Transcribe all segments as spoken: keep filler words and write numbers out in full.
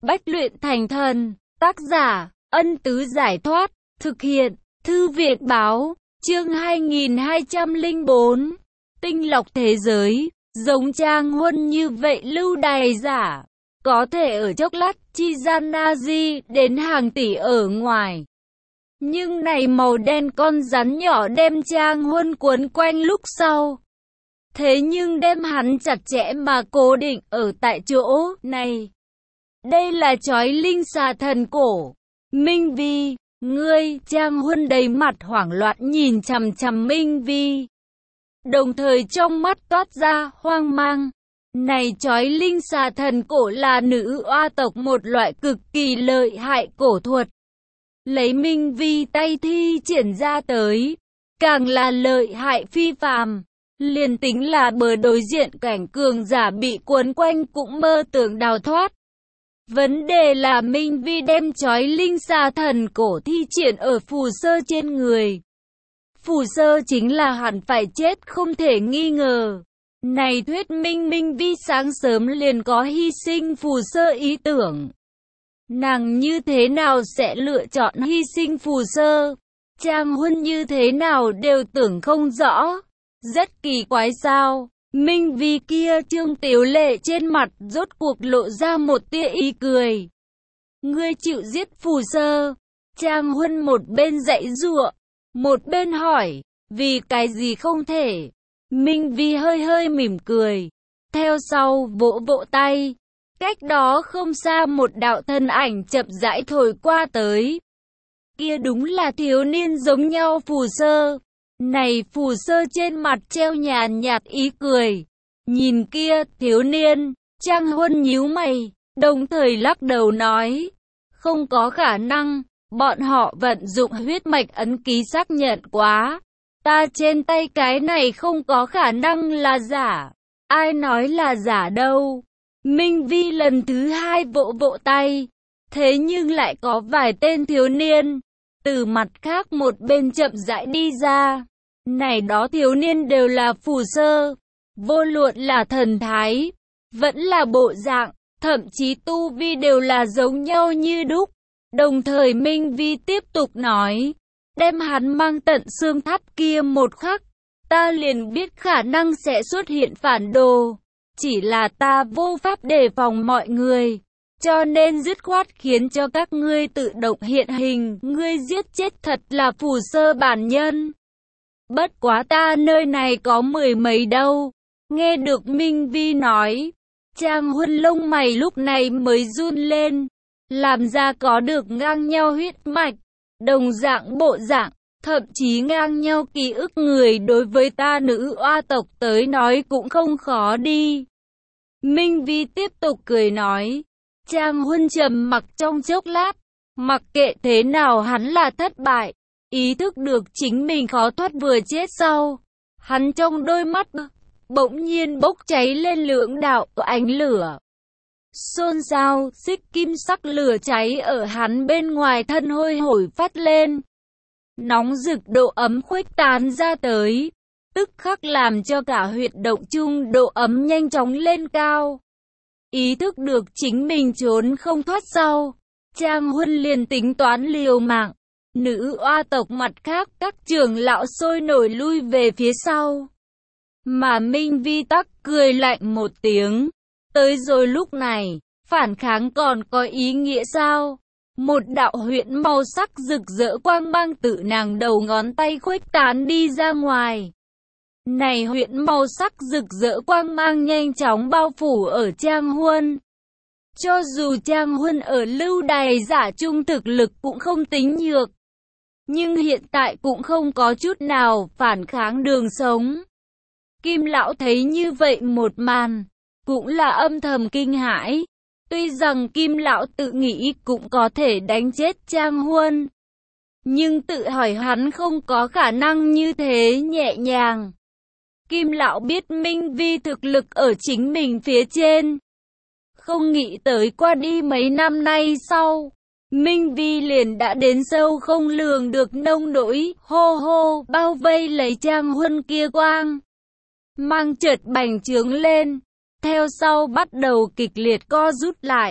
Bách luyện thành thần. Tác giả, Ân Tứ Giải Thoát. Thực hiện, Thư Viện Báo. Chương hai nghìn hai trăm lẻ bốn. Tinh lọc thế giới. Giống Trang Huân như vậy lưu đày giả. Có thể ở chốc lát chi gian na di đến hàng tỷ ở ngoài. Nhưng này màu đen con rắn nhỏ đem Trang Huân cuốn quanh lúc sau. Thế nhưng đem hắn chặt chẽ mà cố định ở tại chỗ này. Đây là chói linh xà thần cổ. Minh Vi, ngươi, Trang Huân đầy mặt hoảng loạn nhìn chằm chằm Minh Vi. Đồng thời trong mắt toát ra hoang mang. Này chói linh xà thần cổ là nữ oa tộc một loại cực kỳ lợi hại cổ thuật. Lấy Minh Vi tay thi triển ra tới. Càng là lợi hại phi phàm. Liền tính là bờ đối diện cảnh cường giả bị cuốn quanh cũng mơ tưởng đào thoát. Vấn đề là Minh Vi đem chói linh xà thần cổ thi triển ở phù sơ trên người. Phù sơ chính là hẳn phải chết không thể nghi ngờ. Này thuyết minh Minh Vi sáng sớm liền có hy sinh phù sơ ý tưởng. Nàng như thế nào sẽ lựa chọn hy sinh phù sơ? Trang Huân như thế nào đều tưởng không rõ. Rất kỳ quái sao? Minh Vi kia trương tiếu lệ trên mặt rốt cuộc lộ ra một tia ý cười. Ngươi chịu giết phù sơ? Trang Huân một bên dạy dụa, một bên hỏi, vì cái gì không thể? Minh Vi hơi hơi mỉm cười, theo sau vỗ vỗ tay. Cách đó không xa một đạo thân ảnh chậm rãi thổi qua tới. Kia đúng là thiếu niên giống nhau phù sơ. Này phù sơ trên mặt treo nhàn nhạt ý cười. Nhìn kia thiếu niên, Trang Huân nhíu mày, đồng thời lắc đầu nói. Không có khả năng, bọn họ vận dụng huyết mạch ấn ký xác nhận quá. Ta trên tay cái này không có khả năng là giả. Ai nói là giả đâu. Minh Vi lần thứ hai vỗ vỗ tay. Thế nhưng lại có vài tên thiếu niên. Từ mặt khác một bên chậm rãi đi ra. Này đó thiếu niên đều là phù sơ. Vô luận là thần thái. Vẫn là bộ dạng. Thậm chí tu vi đều là giống nhau như đúc. Đồng thời Minh Vi tiếp tục nói. Đem hắn mang tận xương tháp kia một khắc. Ta liền biết khả năng sẽ xuất hiện phản đồ. Chỉ là ta vô pháp đề phòng mọi người. Cho nên dứt khoát khiến cho các ngươi tự động hiện hình. Ngươi giết chết thật là phù sơ bản nhân. Bất quá ta nơi này có mười mấy đâu. Nghe được Minh Vi nói. Trang Huân lông mày lúc này mới run lên. Làm ra có được ngang nhau huyết mạch. Đồng dạng bộ dạng. Thậm chí ngang nhau ký ức người đối với ta nữ oa tộc tới nói cũng không khó đi. Minh Vi tiếp tục cười nói. Trang Huân trầm mặc trong chốc lát. Mặc kệ thế nào hắn là thất bại. Ý thức được chính mình khó thoát vừa chết sau. Hắn trong đôi mắt bỗng nhiên bốc cháy lên lưỡng đạo ánh lửa. Xôn xao, xích kim sắc lửa cháy ở hắn bên ngoài thân hôi hổi phát lên. Nóng rực độ ấm khuếch tán ra tới. Tức khắc làm cho cả huyệt động chung độ ấm nhanh chóng lên cao. Ý thức được chính mình trốn không thoát sau. Trang Huân liền tính toán liều mạng. Nữ oa tộc mặt khác các trưởng lão sôi nổi lui về phía sau. Mà Minh Vi tắc cười lạnh một tiếng. Tới rồi lúc này, phản kháng còn có ý nghĩa sao? Một đạo huyễn màu sắc rực rỡ quang mang tự nàng đầu ngón tay khuếch tán đi ra ngoài. Này huyễn màu sắc rực rỡ quang mang nhanh chóng bao phủ ở Trang Huân. Cho dù Trang Huân ở lưu đày giả trung thực lực cũng không tính nhược. Nhưng hiện tại cũng không có chút nào phản kháng đường sống. Kim lão thấy như vậy một màn, cũng là âm thầm kinh hãi. Tuy rằng Kim lão tự nghĩ cũng có thể đánh chết Trang Huân. Nhưng tự hỏi hắn không có khả năng như thế nhẹ nhàng. Kim lão biết Minh Vi thực lực ở chính mình phía trên. Không nghĩ tới qua đi mấy năm nay sau. Minh Vi liền đã đến sâu không lường được nông nỗi, hô hô, bao vây lấy Trang Huân kia quang. Mang chợt bành trướng lên, theo sau bắt đầu kịch liệt co rút lại.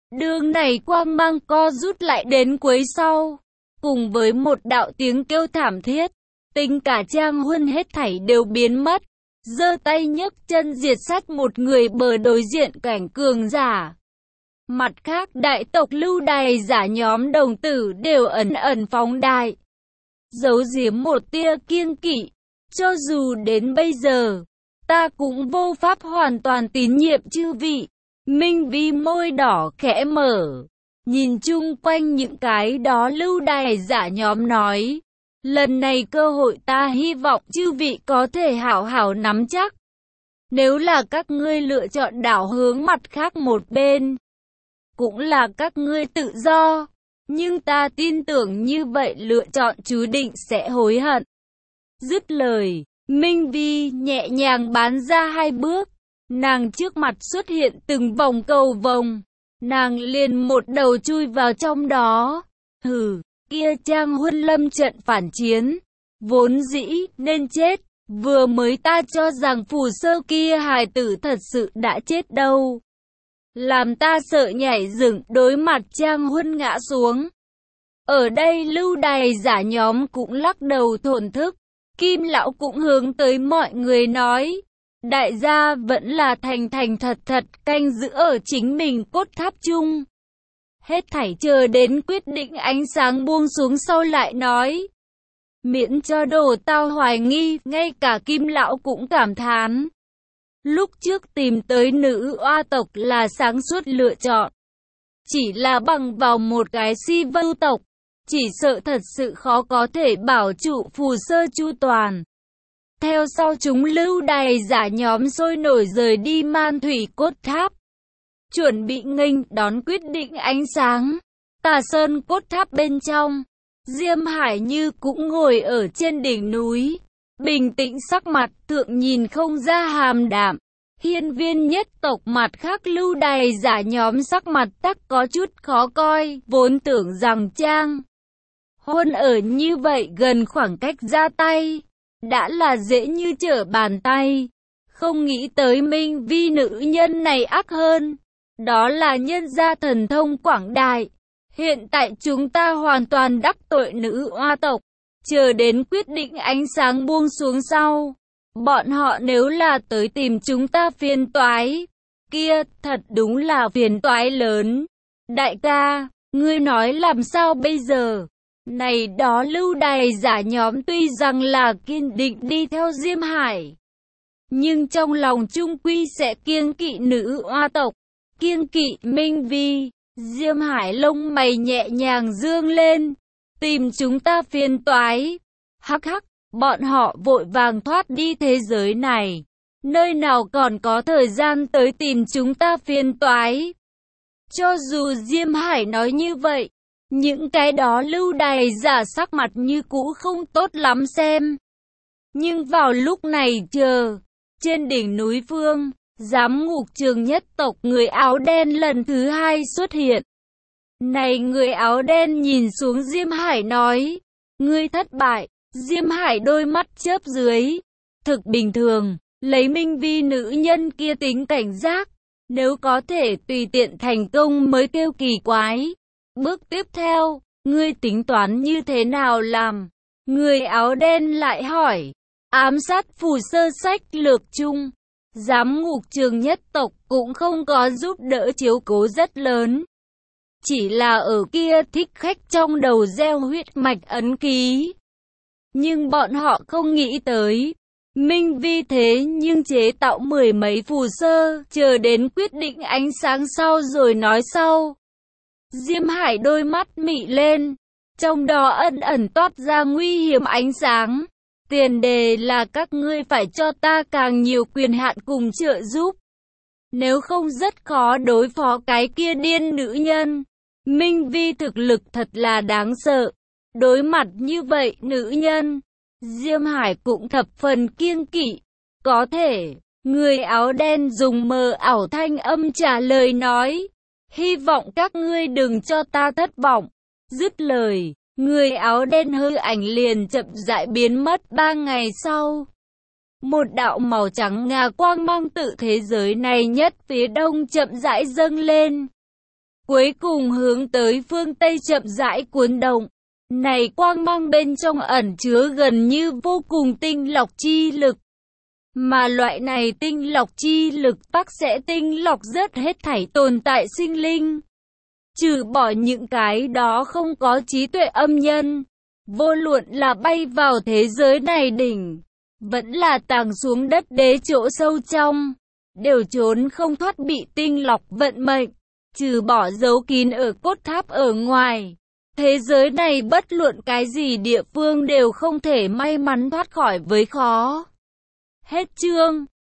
Đường này quang mang co rút lại đến cuối sau. Cùng với một đạo tiếng kêu thảm thiết, tính cả Trang Huân hết thảy đều biến mất. Giơ tay nhấc chân diệt sát một người bờ đối diện cảnh cường giả. Mặt khác đại tộc lưu đày giả nhóm đồng tử đều ẩn ẩn phóng đại. Giấu giếm một tia kiêng kỵ. Cho dù đến bây giờ, ta cũng vô pháp hoàn toàn tín nhiệm chư vị. Minh Vi môi đỏ khẽ mở. Nhìn chung quanh những cái đó lưu đày giả nhóm nói. Lần này cơ hội ta hy vọng chư vị có thể hảo hảo nắm chắc. Nếu là các ngươi lựa chọn đảo hướng mặt khác một bên, cũng là các ngươi tự do. Nhưng ta tin tưởng như vậy lựa chọn chú định sẽ hối hận. Dứt lời, Minh Vi nhẹ nhàng bán ra hai bước. Nàng trước mặt xuất hiện từng vòng cầu vồng. Nàng liền một đầu chui vào trong đó. Hừ, kia Trang Huân lâm trận phản chiến. Vốn dĩ nên chết. Vừa mới ta cho rằng phù sơ kia hài tử thật sự đã chết đâu. Làm ta sợ nhảy dựng đối mặt Trang Huân ngã xuống. Ở đây lưu đày giả nhóm cũng lắc đầu thổn thức. Kim lão cũng hướng tới mọi người nói. Đại gia vẫn là thành thành thật thật canh giữ ở chính mình cốt tháp chung. Hết thảy chờ đến quyết định ánh sáng buông xuống sau lại nói. Miễn cho đồ tao hoài nghi, ngay cả Kim lão cũng cảm thán. Lúc trước tìm tới nữ oa tộc là sáng suốt lựa chọn. Chỉ là bằng vào một cái si vưu tộc, chỉ sợ thật sự khó có thể bảo trụ phù sơ chu toàn. Theo sau chúng lưu đày giả nhóm sôi nổi rời đi Man Thủy cốt tháp. Chuẩn bị nghênh đón quyết định ánh sáng. Tà Sơn cốt tháp bên trong, Diêm Hải Như cũng ngồi ở trên đỉnh núi. Bình tĩnh sắc mặt thượng nhìn không ra hàm đạm. Hiên Viên nhất tộc mặt khác lưu đày giả nhóm sắc mặt tắc có chút khó coi. Vốn tưởng rằng Trang Huân ở như vậy gần khoảng cách ra tay đã là dễ như trở bàn tay. Không nghĩ tới Minh Vi nữ nhân này ác hơn. Đó là nhân gia thần thông quảng đại. Hiện tại chúng ta hoàn toàn đắc tội nữ oa tộc. Chờ đến quyết định ánh sáng buông xuống sau. Bọn họ nếu là tới tìm chúng ta phiền toái. Kia thật đúng là phiền toái lớn. Đại ca, ngươi nói làm sao bây giờ? Này đó lưu đày giả nhóm tuy rằng là kiên định đi theo Diêm Hải. Nhưng trong lòng trung quy sẽ kiêng kỵ nữ oa tộc. Kiêng kỵ Minh Vi. Diêm Hải lông mày nhẹ nhàng dương lên. Tìm chúng ta phiền toái. Hắc hắc, bọn họ vội vàng thoát đi thế giới này. Nơi nào còn có thời gian tới tìm chúng ta phiền toái. Cho dù Diêm Hải nói như vậy, những cái đó lưu đày giả sắc mặt như cũ không tốt lắm xem. Nhưng vào lúc này chờ, trên đỉnh núi Phương, giám ngục trường nhất tộc người áo đen lần thứ hai xuất hiện. Này người áo đen nhìn xuống Diêm Hải nói, ngươi thất bại. Diêm Hải đôi mắt chớp dưới. Thực bình thường, lấy Minh Vi nữ nhân kia tính cảnh giác. Nếu có thể tùy tiện thành công mới kêu kỳ quái. Bước tiếp theo, ngươi tính toán như thế nào làm? Người áo đen lại hỏi. Ám sát phù sơ sách lược chung. Giám ngục trường nhất tộc cũng không có giúp đỡ chiếu cố rất lớn. Chỉ là ở kia thích khách trong đầu gieo huyết mạch ấn ký. Nhưng bọn họ không nghĩ tới. Minh Vi thế nhưng chế tạo mười mấy phù sơ, chờ đến quyết định ánh sáng sau rồi nói sau. Diêm Hải đôi mắt mị lên, trong đó ẩn ẩn toát ra nguy hiểm ánh sáng. Tiền đề là các ngươi phải cho ta càng nhiều quyền hạn cùng trợ giúp. Nếu không rất khó đối phó cái kia điên nữ nhân. Minh Vi thực lực thật là đáng sợ. Đối mặt như vậy nữ nhân, Diêm Hải cũng thập phần kiêng kỵ. Có thể, người áo đen dùng mờ ảo thanh âm trả lời nói. Hy vọng các ngươi đừng cho ta thất vọng. Dứt lời, người áo đen hư ảnh liền chậm rãi biến mất. Ba ngày sau, một đạo màu trắng ngà quang mang tự thế giới này nhất phía đông chậm rãi dâng lên. cuối cùng hướng tới phương Tây chậm rãi cuốn động. Này quang mang bên trong ẩn chứa gần như vô cùng tinh lọc chi lực. Mà loại này tinh lọc chi lực tắc sẽ tinh lọc rất hết thảy tồn tại sinh linh. Trừ bỏ những cái đó không có trí tuệ âm nhân, vô luận là bay vào thế giới này đỉnh, vẫn là tàng xuống đất đế chỗ sâu trong, đều trốn không thoát bị tinh lọc vận mệnh, trừ bỏ giấu kín ở cốt tháp ở ngoài. Thế giới này bất luận cái gì địa phương đều không thể may mắn thoát khỏi với khó. Hết chương.